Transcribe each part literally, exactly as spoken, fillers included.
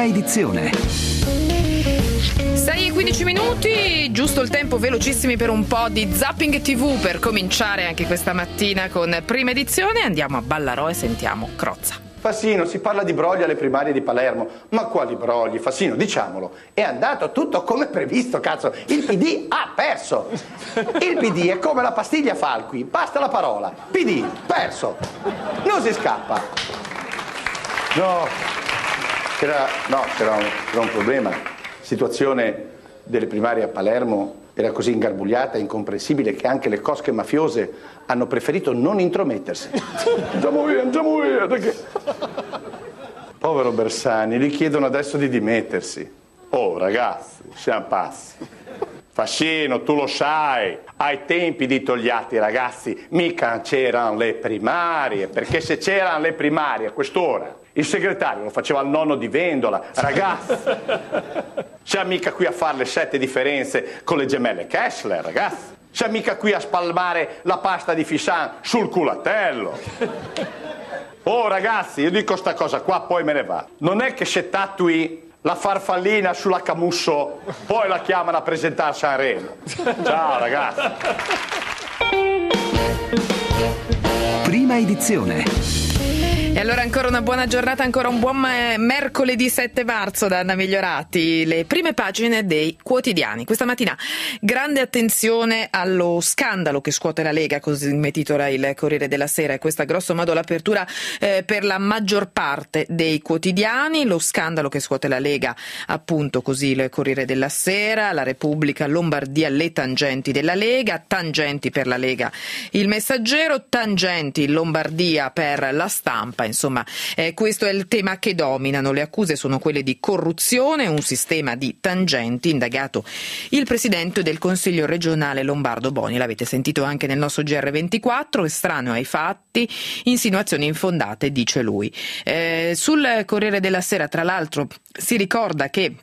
edizione. sei e quindici minuti, giusto il tempo, velocissimi per un po' di Zapping tivù per cominciare anche questa mattina con prima edizione. Andiamo a Ballarò e sentiamo Crozza. Fassino, si parla di brogli alle primarie di Palermo. Ma quali brogli, Fassino, diciamolo. È andato tutto come previsto, cazzo. Il P D ha perso. Il P D è come la pastiglia Falqui. Basta la parola. P D, perso. Non si scappa. No, c'era, no, c'era un, c'era un problema. La situazione delle primarie a Palermo era così ingarbugliata e incomprensibile che anche le cosche mafiose hanno preferito non intromettersi. Andiamo via, andiamo via, perché... Povero Bersani, gli chiedono adesso di dimettersi. Oh ragazzi, siamo pazzi. Fassino, tu lo sai, ai tempi di Togliatti, ragazzi, mica c'erano le primarie, perché se c'erano le primarie a quest'ora il segretario lo faceva al nonno di Vendola, ragazzi. Siamo mica qui a fare le sette differenze con le gemelle Kessler, ragazzi. Siamo mica qui a spalmare la pasta di Fissan sul culatello. Oh ragazzi, io dico sta cosa qua, poi me ne va. Non è che se tatui la farfallina sulla Camusso, poi la chiamano a presentare a Sanremo. Ciao ragazzi. Prima edizione. E allora ancora una buona giornata, ancora un buon mercoledì sette marzo da Anna Migliorati. Le prime pagine dei quotidiani. Questa mattina grande attenzione allo scandalo che scuote la Lega, così mi titola il Corriere della Sera, e questa grosso modo l'apertura eh, per la maggior parte dei quotidiani. Lo scandalo che scuote la Lega, appunto così il Corriere della Sera, la Repubblica, Lombardia, le tangenti della Lega, tangenti per la Lega, il Messaggero, tangenti Lombardia per la Stampa. Insomma, eh, questo è il tema che dominano. Le accuse sono quelle di corruzione, un sistema di tangenti, indagato il presidente del Consiglio regionale Lombardo Boni. L'avete sentito anche nel nostro G R ventiquattro, estraneo ai fatti, insinuazioni infondate, dice lui. Eh, sul Corriere della Sera, tra l'altro, si ricorda che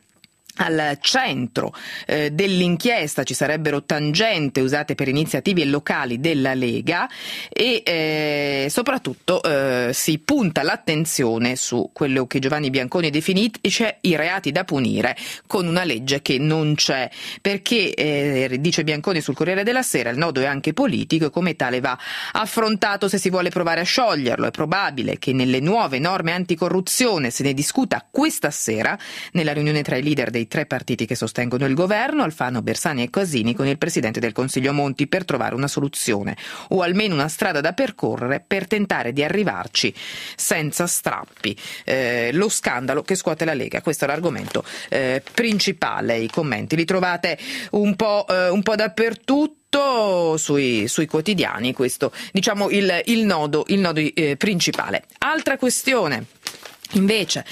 al centro eh, dell'inchiesta ci sarebbero tangenti usate per iniziative locali della Lega e eh, soprattutto eh, si punta l'attenzione su quello che Giovanni Bianconi definisce i reati da punire con una legge che non c'è, perché eh, dice Bianconi sul Corriere della Sera, il nodo è anche politico e come tale va affrontato se si vuole provare a scioglierlo. È probabile che nelle nuove norme anticorruzione se ne discuta questa sera nella riunione tra i leader dei tre partiti che sostengono il governo, Alfano, Bersani e Casini, con il presidente del Consiglio Monti, per trovare una soluzione o almeno una strada da percorrere per tentare di arrivarci senza strappi. Eh, lo scandalo che scuote la Lega, questo è l'argomento eh, principale. I commenti li trovate un po', eh, un po' dappertutto sui, sui quotidiani, questo diciamo il, il nodo, il nodo eh, principale. Altra questione invece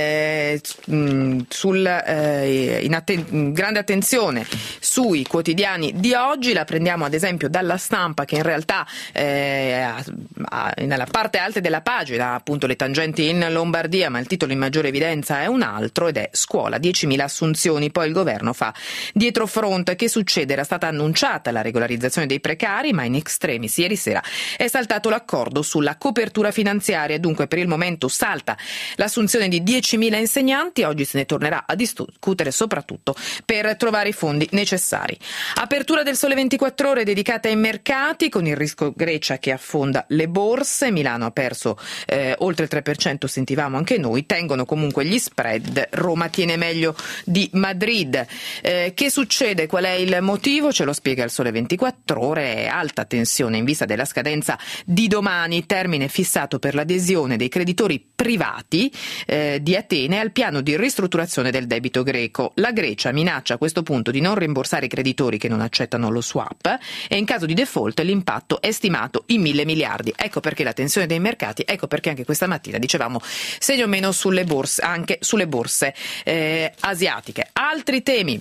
eh, sul, eh, in, atten- in grande attenzione sui quotidiani di oggi, la prendiamo ad esempio dalla Stampa, che in realtà eh, ha, ha, nella parte alta della pagina appunto le tangenti in Lombardia, ma il titolo in maggiore evidenza è un altro ed è scuola, diecimila assunzioni, poi il governo fa dietrofront. Che succede? Era stata annunciata la regolarizzazione dei precari, ma in extremis ieri sera è saltato l'accordo sulla copertura finanziaria, dunque per il momento salta l'assunzione di diecimila insegnanti. Oggi se ne tornerà a discutere soprattutto per trovare i fondi necessari. Apertura del Sole ventiquattro Ore dedicata ai mercati, con il rischio Grecia che affonda le borse. Milano ha perso eh, oltre il tre per cento, sentivamo anche noi, tengono comunque gli spread. Roma tiene meglio di Madrid. Eh, che succede? Qual è il motivo? Ce lo spiega il Sole ventiquattro Ore. Alta tensione in vista della scadenza di domani, termine fissato per l'adesione dei creditori privati eh, di Atene al piano di ristrutturazione del debito greco. La Grecia minaccia a questo punto di non rimborsare i creditori che non accettano lo swap e in caso di default l'impatto è stimato in mille miliardi. Ecco perché la tensione dei mercati, ecco perché anche questa mattina dicevamo segno meno sulle borse, anche sulle borse eh, asiatiche. Altri temi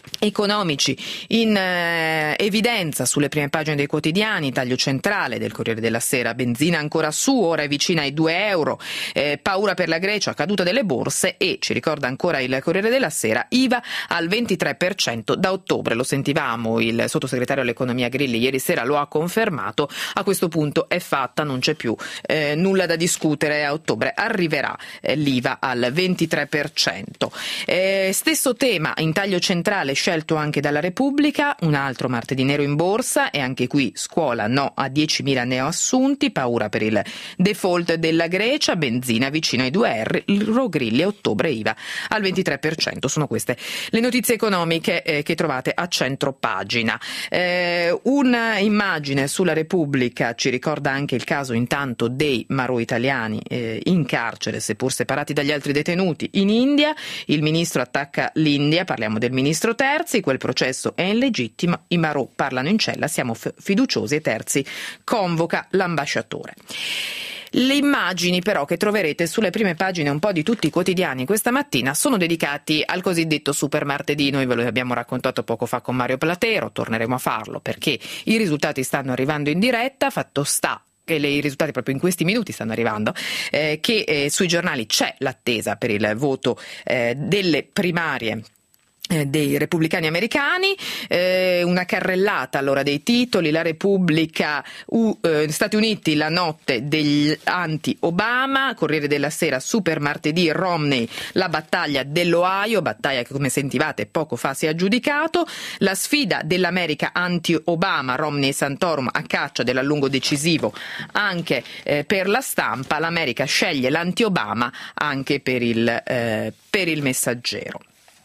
economici in eh, evidenza sulle prime pagine dei quotidiani. Taglio centrale del Corriere della Sera: benzina ancora su, ora è vicina ai due euro, eh, paura per la Grecia, caduta delle borse, e ci ricorda ancora il Corriere della Sera, I V A al ventitré per cento da ottobre. Lo sentivamo, il sottosegretario all'economia Grilli ieri sera lo ha confermato. A questo punto è fatta, non c'è più eh, nulla da discutere, a ottobre arriverà eh, l'I V A al ventitré per cento. Eh, stesso tema in taglio centrale scelto anche dalla Repubblica, un altro martedì nero in borsa, e anche qui scuola no a diecimila neoassunti, paura per il default della Grecia, benzina vicino ai due euro, Grilli a ottobre I V A al ventitré per cento. Sono queste le notizie economiche eh, che trovate a centro pagina. Eh, un'immagine sulla Repubblica ci ricorda anche il caso intanto dei marò italiani eh, in carcere, seppur separati dagli altri detenuti, in India. Il ministro attacca l'India, parliamo del ministro Terzi. Quel processo è illegittimo, i marò parlano in cella, siamo f- fiduciosi, e Terzi convoca l'ambasciatore. Le immagini però che troverete sulle prime pagine un po' di tutti i quotidiani questa mattina sono dedicati al cosiddetto super martedì. Noi ve lo abbiamo raccontato poco fa con Mario Platero, torneremo a farlo perché i risultati stanno arrivando in diretta. Fatto sta che le, i risultati proprio in questi minuti stanno arrivando, eh, che eh, sui giornali c'è l'attesa per il voto eh, delle primarie dei repubblicani americani, eh, una carrellata allora dei titoli: la Repubblica, U, eh, Stati Uniti, la notte degli anti-Obama, Corriere della Sera, super martedì, Romney, la battaglia dell'Ohio, battaglia che come sentivate poco fa si è aggiudicato, la sfida dell'America anti-Obama, Romney e Santorum a caccia dell'allungo decisivo anche eh, per la Stampa, l'America sceglie l'anti-Obama anche per il, eh, per il Messaggero.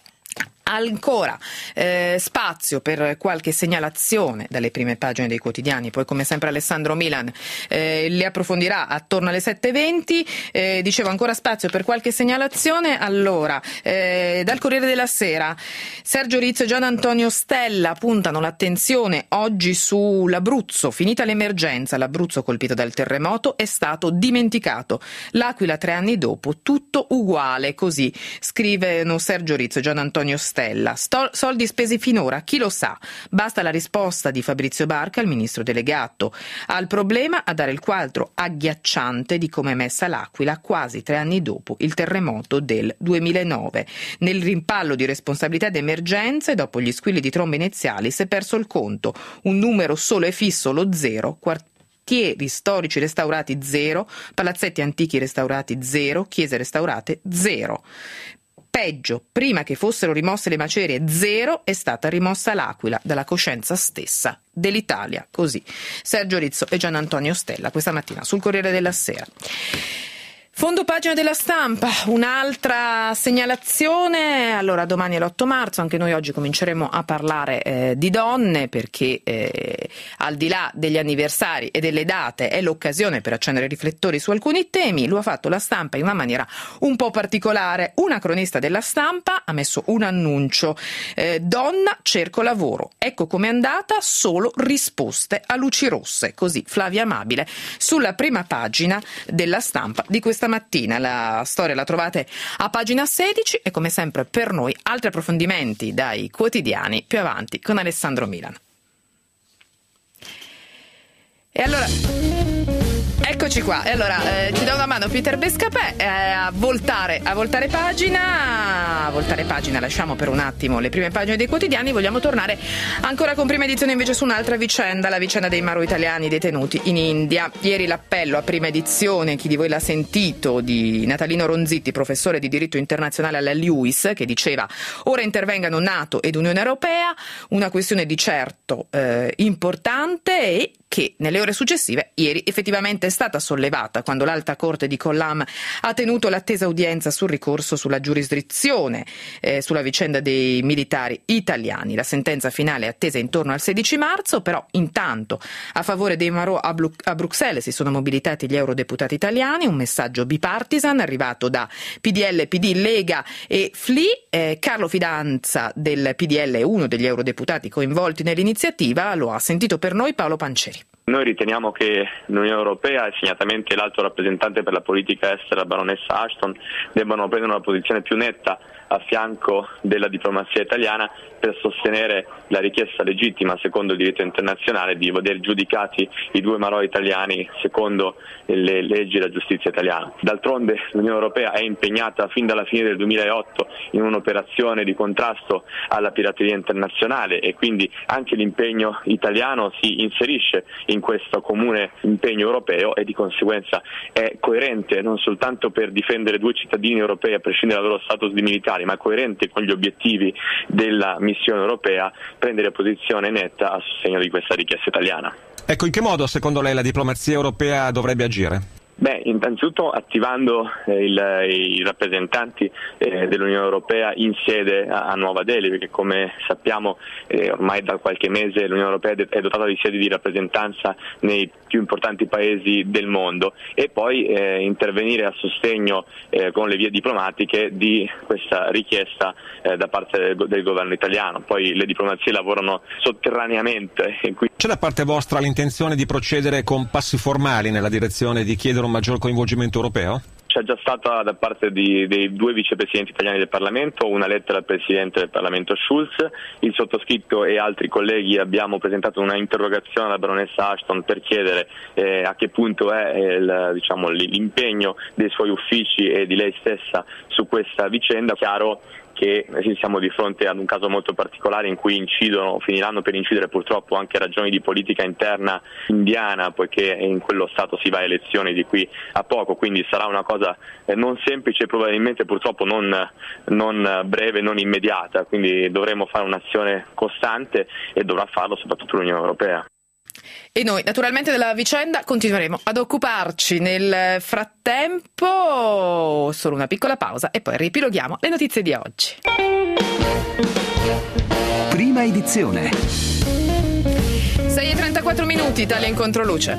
Ancora eh, spazio per qualche segnalazione dalle prime pagine dei quotidiani, poi come sempre Alessandro Milan eh, li approfondirà attorno alle sette e venti. Eh, dicevo ancora spazio per qualche segnalazione. Allora, eh, dal Corriere della Sera, Sergio Rizzo e Gian Antonio Stella puntano l'attenzione oggi sull'Abruzzo. Finita l'emergenza, l'Abruzzo colpito dal terremoto è stato dimenticato. L'Aquila tre anni dopo, tutto uguale, così scrivono Sergio Rizzo e Gian Antonio Stella. Sto- soldi spesi finora, chi lo sa? Basta la risposta di Fabrizio Barca, il ministro delegato al problema, a dare il quadro agghiacciante di come è messa l'Aquila quasi tre anni dopo il terremoto del duemilanove. Nel rimpallo di responsabilità ed emergenze, dopo gli squilli di trombe iniziali, si è perso il conto. Un numero solo e fisso, lo zero. Quartieri storici restaurati zero, palazzetti antichi restaurati zero, chiese restaurate zero. Peggio, prima che fossero rimosse le macerie zero, è stata rimossa l'Aquila dalla coscienza stessa dell'Italia. Così Sergio Rizzo e Gian Antonio Stella questa mattina sul Corriere della Sera. Fondo pagina della Stampa, un'altra segnalazione. Allora, domani è l'otto marzo, anche noi oggi cominceremo a parlare eh, di donne, perché eh, al di là degli anniversari e delle date è l'occasione per accendere i riflettori su alcuni temi. Lo ha fatto la Stampa in una maniera un po' particolare. Una cronista della Stampa ha messo un annuncio: eh, donna, cerco lavoro, ecco com'è andata, solo risposte a luci rosse. Così Flavia Amabile sulla prima pagina della Stampa di questa mattina. La storia la trovate a pagina sedici e come sempre per noi altri approfondimenti dai quotidiani più avanti con Alessandro Milan. E allora eccoci qua. E allora eh, ci dà una mano Peter Bescapè eh, a voltare a voltare pagina a voltare pagina lasciamo per un attimo le prime pagine dei quotidiani. Vogliamo tornare ancora con prima edizione invece su un'altra vicenda, la vicenda dei marò italiani detenuti in India. Ieri l'appello a prima edizione, chi di voi l'ha sentito, di Natalino Ronzitti, professore di diritto internazionale alla Lewis, che diceva: ora intervengano NATO ed Unione Europea, una questione di certo eh, importante e che nelle ore successive ieri effettivamente è stata sollevata quando l'Alta Corte di Kollam ha tenuto l'attesa udienza sul ricorso sulla giurisdizione eh, sulla vicenda dei militari italiani. La sentenza finale è attesa intorno al sedici marzo, però intanto a favore dei marò a, Bru- a Bruxelles si sono mobilitati gli eurodeputati italiani, un messaggio bipartisan arrivato da P D L, P D, Lega e F L I. Eh, Carlo Fidanza del P D L è uno degli eurodeputati coinvolti nell'iniziativa, lo ha sentito per noi Paolo Panceri. Noi riteniamo che l'Unione Europea e segnatamente l'alto rappresentante per la politica estera, la baronessa Ashton, debbano prendere una posizione più netta a fianco della diplomazia italiana per sostenere la richiesta legittima secondo il diritto internazionale di vedere giudicati i due marò italiani secondo le leggi e la giustizia italiana. D'altronde l'Unione Europea è impegnata fin dalla fine del duemilaotto in un'operazione di contrasto alla pirateria internazionale e quindi anche l'impegno italiano si inserisce in questo comune impegno europeo e di conseguenza è coerente non soltanto per difendere due cittadini europei a prescindere dal loro status di militari, ma coerente con gli obiettivi della missione europea prendere posizione netta a sostegno di questa richiesta italiana. Ecco, in che modo secondo lei la diplomazia europea dovrebbe agire? Beh, innanzitutto attivando eh, il, i rappresentanti eh, dell'Unione Europea in sede a, a Nuova Delhi, perché come sappiamo eh, ormai da qualche mese l'Unione Europea è dotata di sedi di rappresentanza nei più importanti paesi del mondo e poi eh, intervenire a sostegno eh, con le vie diplomatiche di questa richiesta eh, da parte del, del governo italiano. Poi le diplomazie lavorano sotterraneamente. E quindi... C'è da parte vostra l'intenzione di procedere con passi formali nella direzione di chiedere un maggior coinvolgimento europeo? C'è già stata da parte di, dei due vicepresidenti italiani del Parlamento una lettera al Presidente del Parlamento Schulz, il sottoscritto e altri colleghi abbiamo presentato una interrogazione alla baronessa Ashton per chiedere eh, a che punto è eh, il, diciamo, l'impegno dei suoi uffici e di lei stessa su questa vicenda. Chiaro che siamo di fronte ad un caso molto particolare in cui incidono, finiranno per incidere purtroppo anche ragioni di politica interna indiana, poiché in quello Stato si va a elezioni di qui a poco, quindi sarà una cosa non semplice e probabilmente purtroppo non, non breve, non immediata, quindi dovremo fare un'azione costante e dovrà farlo soprattutto l'Unione Europea. E noi naturalmente della vicenda continueremo ad occuparci. Nel frattempo solo una piccola pausa e poi riepiloghiamo le notizie di oggi. Prima edizione. sei e trentaquattro minuti, Italia in controluce.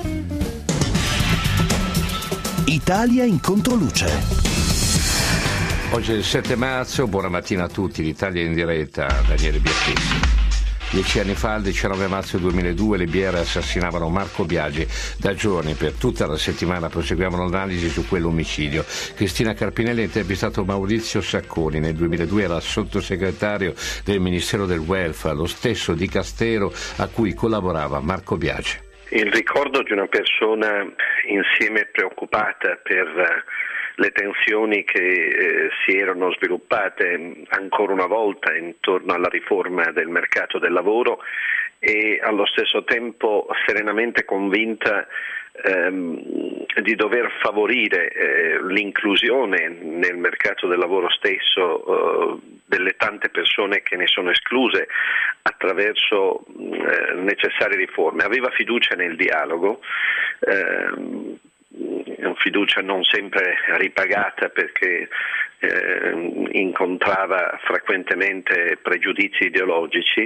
Italia in controluce. Oggi è il sette marzo, buona mattina a tutti, l'Italia in diretta, Daniele Biaschi. Dieci anni fa, il diciannove marzo duemiladue, le Biere assassinavano Marco Biagi. Da giorni, per tutta la settimana, proseguivano l'analisi su quell'omicidio. Cristina Carpinelli ha intervistato Maurizio Sacconi. Nel duemiladue era sottosegretario del Ministero del Welfare, lo stesso dicastero a cui collaborava Marco Biagi. Il ricordo di una persona insieme preoccupata per le tensioni che eh, si erano sviluppate ancora una volta intorno alla riforma del mercato del lavoro e allo stesso tempo serenamente convinta ehm, di dover favorire eh, l'inclusione nel mercato del lavoro stesso eh, delle tante persone che ne sono escluse attraverso eh, necessarie riforme. Aveva fiducia nel dialogo, ehm, fiducia non sempre ripagata perché eh, incontrava frequentemente pregiudizi ideologici,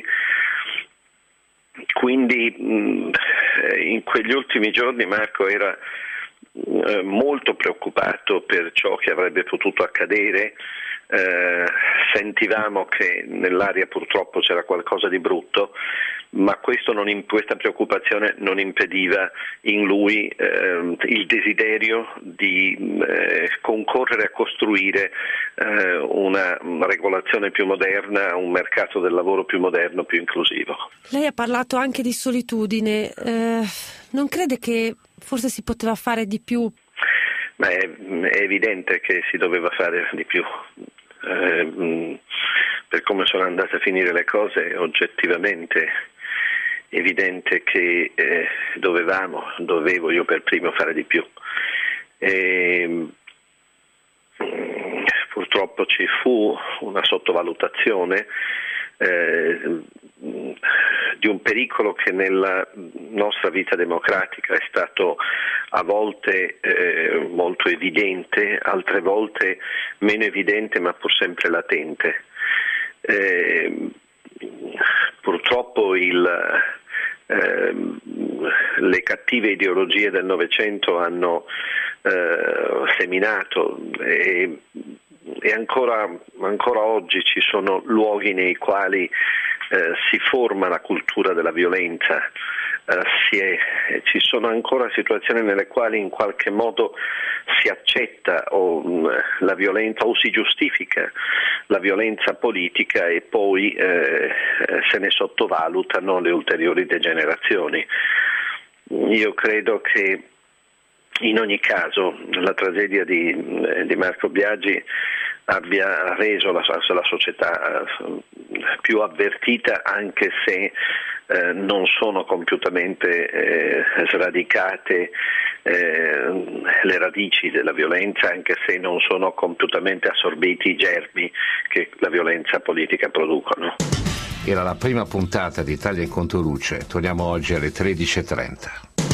quindi mh, in quegli ultimi giorni Marco era eh, molto preoccupato per ciò che avrebbe potuto accadere. Eh, sentivamo che nell'aria purtroppo c'era qualcosa di brutto, ma questo non, questa preoccupazione non impediva in lui eh, il desiderio di eh, concorrere a costruire eh, una regolazione più moderna, un mercato del lavoro più moderno, più inclusivo. Lei ha parlato anche di solitudine, eh, non crede che forse si poteva fare di più? Ma è, è evidente che si doveva fare di più. Eh, per come sono andate a finire le cose, è oggettivamente evidente che eh, dovevamo, dovevo io per primo fare di più. E, purtroppo ci fu una sottovalutazione eh, di un pericolo che nella nostra vita democratica è stato a volte eh, molto evidente, altre volte meno evidente ma pur sempre latente. Eh, purtroppo il, eh, le cattive ideologie del Novecento hanno eh, seminato e, e ancora, ancora oggi ci sono luoghi nei quali eh, si forma la cultura della violenza, Uh, si è, ci sono ancora situazioni nelle quali in qualche modo si accetta o, um, la violenza o si giustifica la violenza politica e poi eh, se ne sottovalutano le ulteriori degenerazioni. Io credo che in ogni caso la tragedia di, di Marco Biagi abbia reso la, la società più avvertita, anche se eh, non sono compiutamente eh, sradicate eh, le radici della violenza, anche se non sono compiutamente assorbiti i germi che la violenza politica producono. Era la prima puntata di Italia in Controluce. Torniamo oggi alle tredici e trenta.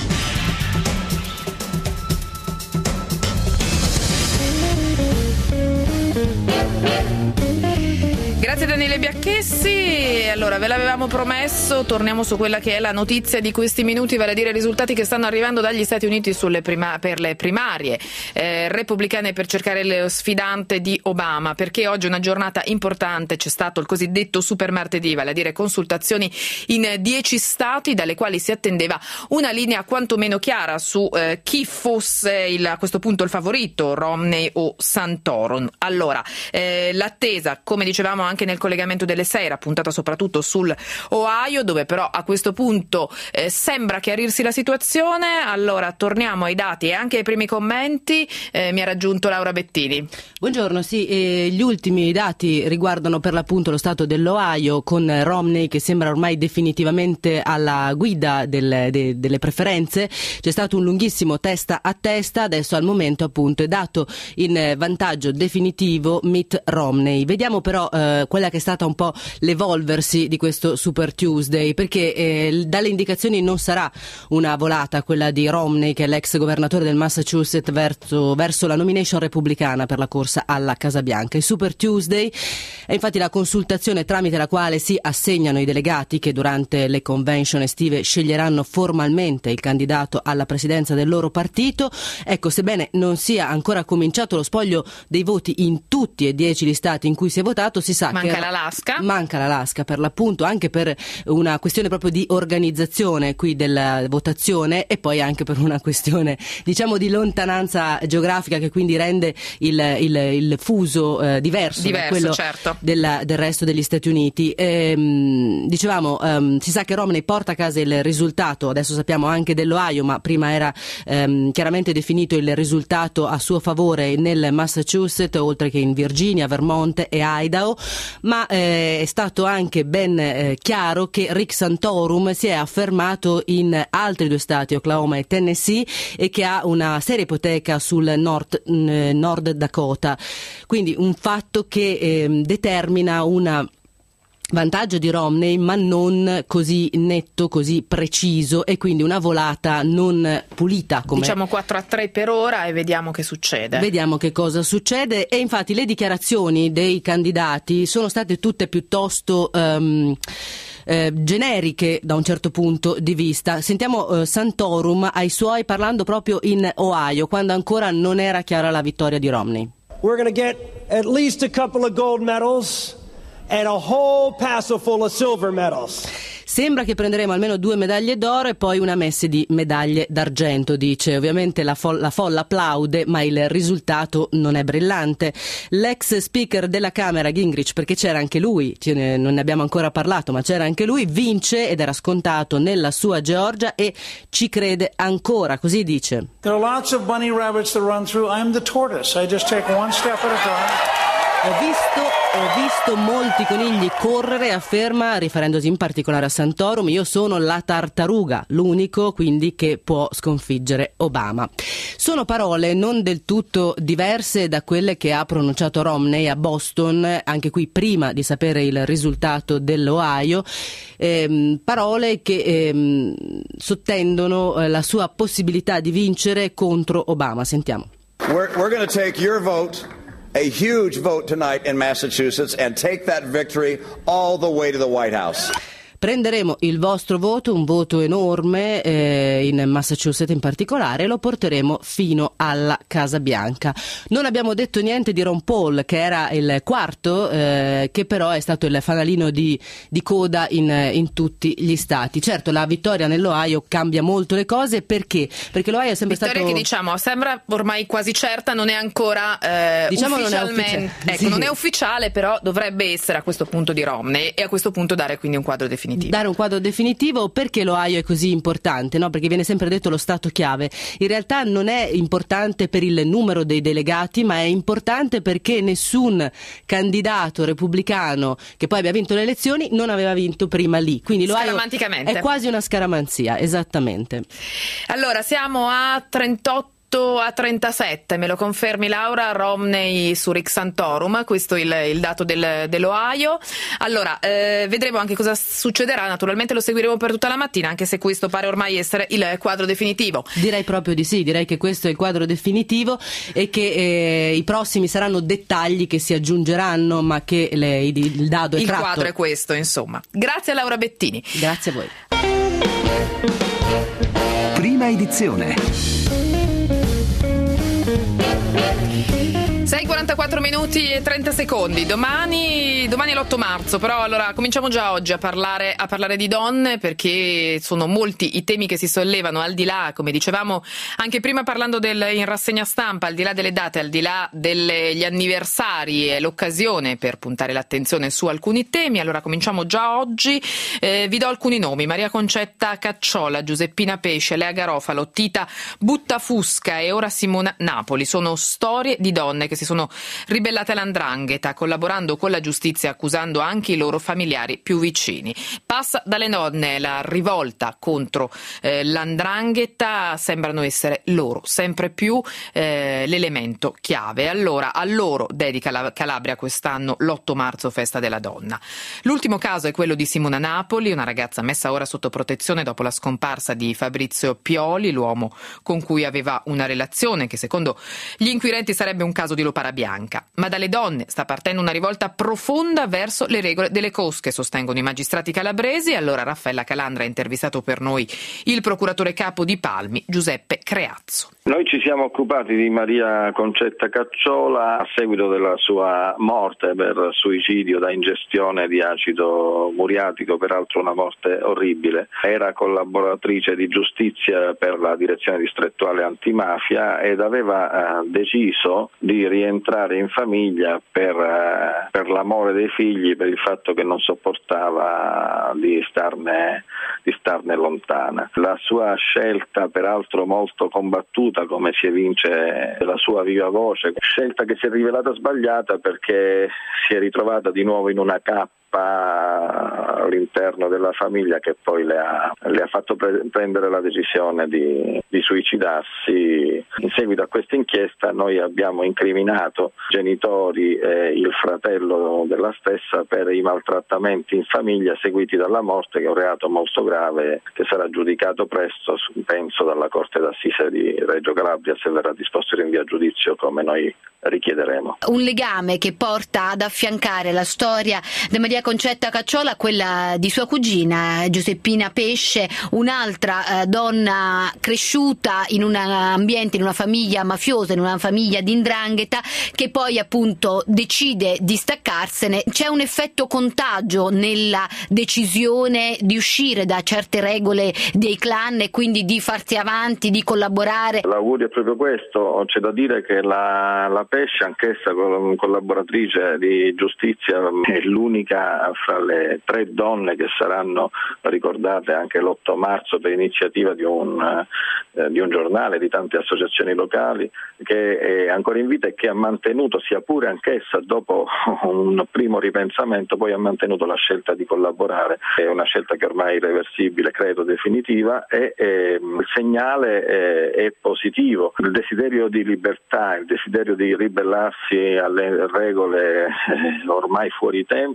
Grazie Daniele Biacchessi. Allora, ve l'avevamo promesso, torniamo su quella che è la notizia di questi minuti, vale a dire i risultati che stanno arrivando dagli Stati Uniti sulle prima, per le primarie eh, repubblicane per cercare lo sfidante di Obama, perché oggi è una giornata importante, c'è stato il cosiddetto super martedì, vale a dire consultazioni in dieci stati, dalle quali si attendeva una linea quantomeno chiara su eh, chi fosse il, a questo punto il favorito, Romney o Santorum. Allora, eh, l'attesa, come dicevamo anche nel collegamento delle sei, era puntata soprattutto sul Ohio, dove però a questo punto eh, sembra chiarirsi la situazione. Allora torniamo ai dati e anche ai primi commenti. Eh, mi ha raggiunto Laura Bettini. Buongiorno, sì, eh, gli ultimi dati riguardano per l'appunto lo stato dell'Ohio, con Romney che sembra ormai definitivamente alla guida del, de, delle preferenze. C'è stato un lunghissimo testa a testa, adesso al momento appunto è dato in vantaggio definitivo Mitt Romney. Vediamo però eh, quella che è stata un po' l'evolversi di questo Super Tuesday, perché eh, dalle indicazioni non sarà una volata quella di Romney, che è l'ex governatore del Massachusetts, verso, verso la nomination repubblicana per la corsa alla Casa Bianca. Il Super Tuesday è infatti la consultazione tramite la quale si assegnano i delegati che durante le convention estive sceglieranno formalmente il candidato alla presidenza del loro partito. Ecco, sebbene non sia ancora cominciato lo spoglio dei voti in tutti e dieci gli stati in cui si è votato, si sa manca che l'Alaska. Manca l'Alaska per l'appunto, anche per una questione proprio di organizzazione qui della votazione e poi anche per una questione diciamo di lontananza geografica, che quindi rende il, il, il fuso eh, diverso, diverso da quello certo. della, del resto degli Stati Uniti. Ehm, dicevamo, ehm, si sa che Romney porta a casa il risultato, adesso sappiamo anche dell'Ohio, ma prima era ehm, chiaramente definito il risultato a suo favore nel Massachusetts, oltre che in Virginia, Vermont e Idaho. Ma eh, è stato anche ben eh, chiaro che Rick Santorum si è affermato in altri due stati, Oklahoma e Tennessee, e che ha una seria ipoteca sul North, mh, Nord Dakota. Quindi un fatto che eh, determina una vantaggio di Romney, ma non così netto, così preciso, e quindi una volata non pulita. Come... Diciamo quattro a tre per ora e vediamo che succede. Vediamo che cosa succede. E infatti le dichiarazioni dei candidati sono state tutte piuttosto um, eh, generiche da un certo punto di vista. Sentiamo uh, Santorum ai suoi parlando proprio in Ohio, quando ancora non era chiara la vittoria di Romney. We're going to get at least a couple of gold medals and a whole passo full of silver medals. Sembra che prenderemo almeno due medaglie d'oro e poi una messe di medaglie d'argento, dice. Ovviamente la, fo- la folla applaude, ma il risultato non è brillante. L'ex speaker della Camera, Gingrich, perché c'era anche lui, non ne abbiamo ancora parlato, ma c'era anche lui, vince ed era scontato nella sua Georgia e ci crede ancora, così dice. There are lots of bunny rabbits that run through. I'm the tortoise. I just take one step at a time. Ho visto, ho visto molti conigli correre, afferma, riferendosi in particolare a Santorum. Io sono la tartaruga, l'unico quindi che può sconfiggere Obama. Sono parole non del tutto diverse da quelle che ha pronunciato Romney a Boston, anche qui prima di sapere il risultato dell'Ohio, ehm, parole che ehm, sottendono eh, la sua possibilità di vincere contro Obama. Sentiamo. We're, we're going to take your vote, a huge vote tonight in Massachusetts, and take that victory all the way to the White House. prenderemo il vostro voto, un voto enorme eh, in Massachusetts in particolare, e lo porteremo fino alla Casa Bianca. Non abbiamo detto niente di Ron Paul, che era il quarto, eh, che però è stato il fanalino di, di coda in, in tutti gli stati. Certo, la vittoria nell'Ohio cambia molto le cose, perché? Perché l'Ohio è sempre vittoria stato... che diciamo sembra ormai quasi certa, non è ancora eh, diciamo ufficialmente, non è ufficiale. Ecco, Sì. non è ufficiale, però dovrebbe essere a questo punto di Romney, e a questo punto dare quindi un quadro definitivo. Dare un quadro definitivo. Perché l'Ohio è così importante, no? Perché viene sempre detto lo stato chiave. In realtà non è importante per il numero dei delegati, ma è importante perché nessun candidato repubblicano che poi abbia vinto le elezioni non aveva vinto prima lì. Quindi l'Ohio è quasi una scaramanzia, esattamente. Allora, siamo a trentotto a trentasette, me lo confermi Laura? Romney su Rick Santorum, questo è il, il dato del, dell'Ohio. Allora, eh, vedremo anche cosa succederà, naturalmente lo seguiremo per tutta la mattina, anche se questo pare ormai essere il quadro definitivo. Direi proprio di sì, direi che questo è il quadro definitivo e che eh, i prossimi saranno dettagli che si aggiungeranno, ma che le, il, il dado è il tratto. Il quadro è questo, insomma. Grazie a Laura Bettini. Grazie a voi. Prima edizione. sei e quarantaquattro minuti e trenta secondi. Domani, domani è l'otto marzo, però allora cominciamo già oggi a parlare, a parlare di donne, perché sono molti i temi che si sollevano, al di là, come dicevamo anche prima parlando del, in rassegna stampa, al di là delle date, al di là degli anniversari, è l'occasione per puntare l'attenzione su alcuni temi. Allora cominciamo già oggi, eh, vi do alcuni nomi: Maria Concetta Cacciola, Giuseppina Pesce, Lea Garofalo, Tita Buttafusca e ora Simona Napoli. Sono storie di donne che si sono ribellate all''ndrangheta, collaborando con la giustizia, accusando anche i loro familiari più vicini. Passa dalle donne la rivolta contro eh, l''ndrangheta, sembrano essere loro sempre più eh, l'elemento chiave. Allora, a loro dedica la Calabria quest'anno l'otto marzo, festa della donna. L'ultimo caso è quello di Simona Napoli, una ragazza messa ora sotto protezione dopo la scomparsa di Fabrizio Pioli, l'uomo con cui aveva una relazione che secondo gli inquirenti sarebbe un caso di Lopara Bianca. Ma dalle donne sta partendo una rivolta profonda verso le regole delle cosche, sostengono i magistrati calabresi. Allora Raffaella Calandra ha intervistato per noi il procuratore capo di Palmi, Giuseppe Creazzo. Noi ci siamo occupati di Maria Concetta Cacciola a seguito della sua morte per suicidio da ingestione di acido muriatico, peraltro una morte orribile. Era collaboratrice di giustizia per la direzione distrettuale antimafia ed aveva eh, deciso di rientrare in famiglia per, eh, per l'amore dei figli, per il fatto che non sopportava di starne, di starne lontana. La sua scelta, peraltro molto combattuta, come si evince dalla sua viva voce, scelta che si è rivelata sbagliata perché si è ritrovata di nuovo in una cappa all'interno della famiglia che poi le ha, le ha fatto pre- prendere la decisione di, di suicidarsi. In seguito a questa inchiesta noi abbiamo incriminato i genitori e il fratello della stessa per i maltrattamenti in famiglia seguiti dalla morte, che è un reato molto grave che sarà giudicato presto, penso, dalla Corte d'Assise di Reggio Calabria, se verrà disposto il rinvio a giudizio come noi richiederemo. Un legame che porta ad affiancare la storia di Maria Concetta Cacciola a quella di sua cugina Giuseppina Pesce, un'altra eh, donna cresciuta in un ambiente, in una famiglia mafiosa, in una famiglia di 'ndrangheta, che poi appunto decide di staccarsene. C'è un effetto contagio nella decisione di uscire da certe regole dei clan e quindi di farsi avanti, di collaborare. L'augurio è proprio questo. C'è da dire che la, la Pesce, anch'essa collaboratrice di giustizia, è l'unica fra le tre donne che saranno ricordate anche l'otto marzo per iniziativa di un, eh, di un giornale, di tante associazioni locali, che è ancora in vita e che ha mantenuto, sia pure anch'essa dopo un primo ripensamento, poi ha mantenuto la scelta di collaborare. È una scelta che ormai è irreversibile, credo definitiva, e, e il segnale è, è positivo. Il desiderio di libertà, il desiderio di ribellarsi alle regole eh, ormai fuori tempo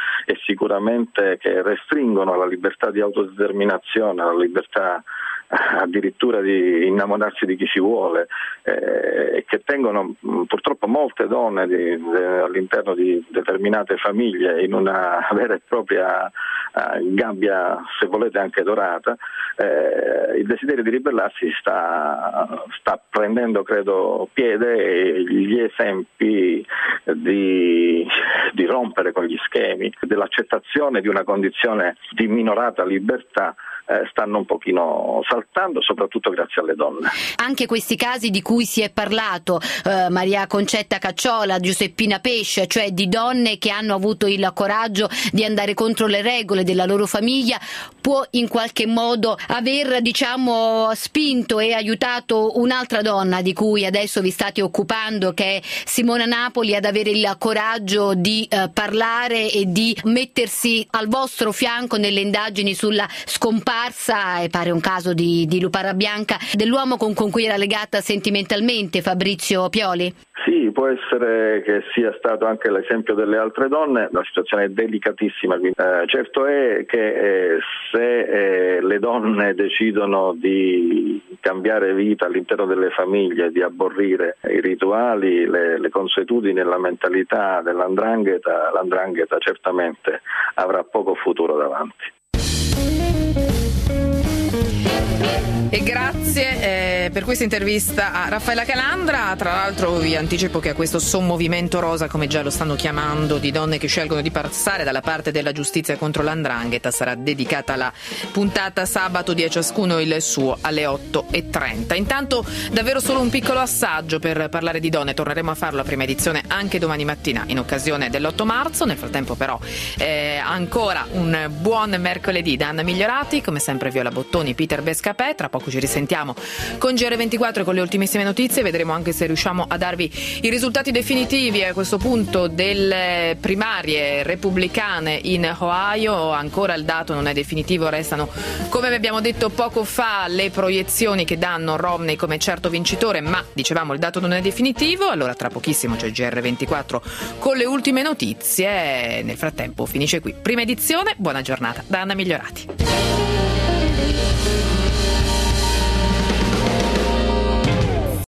e sicuramente che restringono la libertà di autodeterminazione, la libertà addirittura di innamorarsi di chi si vuole, e eh, che tengono mh, purtroppo molte donne di, de, all'interno di determinate famiglie in una vera e propria uh, gabbia, se volete anche dorata. Eh, il desiderio di ribellarsi sta, sta prendendo, credo, piede, e gli esempi di, di rompere con gli schemi, dell'accettazione di una condizione di minorata libertà eh, stanno un pochino saltando, soprattutto grazie alle donne. Anche questi casi di cui si è parlato, eh, Maria Concetta Cacciola, Giuseppina Pesce, cioè di donne che hanno avuto il coraggio di andare contro le regole della loro famiglia, può in qualche modo aver, diciamo, spinto e aiutato un'altra donna di cui adesso vi state occupando, che è Simona Napoli, ad avere il coraggio di eh, parlare e di mettersi al vostro fianco nelle indagini sulla scomparsa, e pare un caso di, di Lupara Bianca, dell'uomo con, con cui era legata sentimentalmente, Fabrizio Pioli? Sì, può essere che sia stato anche l'esempio delle altre donne, la situazione è delicatissima. Eh, certo è che eh, se eh, le donne decidono di cambiare vita all'interno delle famiglie, di aborrire i rituali, le, le consuetudini e la mentalità dell'andrangheta, l'andrangheta certamente avrà poco futuro davanti. E grazie eh, per questa intervista a Raffaella Calandra. Tra l'altro vi anticipo che a questo sommovimento rosa, come già lo stanno chiamando, di donne che scelgono di passare dalla parte della giustizia contro l'andrangheta, sarà dedicata la puntata sabato di A Ciascuno il Suo alle otto e trenta. Intanto davvero solo un piccolo assaggio per parlare di donne, torneremo a farlo a prima edizione anche domani mattina in occasione dell'otto marzo. Nel frattempo però eh, ancora un buon mercoledì da Anna Migliorati, come sempre Viola Bottoni, Peter Bescapè. Tra poco ci risentiamo con G R ventiquattro con le ultimissime notizie, vedremo anche se riusciamo a darvi i risultati definitivi a questo punto delle primarie repubblicane in Ohio. Ancora il dato non è definitivo, restano, come vi abbiamo detto poco fa, le proiezioni che danno Romney come certo vincitore, ma dicevamo il dato non è definitivo. Allora tra pochissimo c'è G R ventiquattro con le ultime notizie. Nel frattempo finisce qui prima edizione, buona giornata da Anna Migliorati.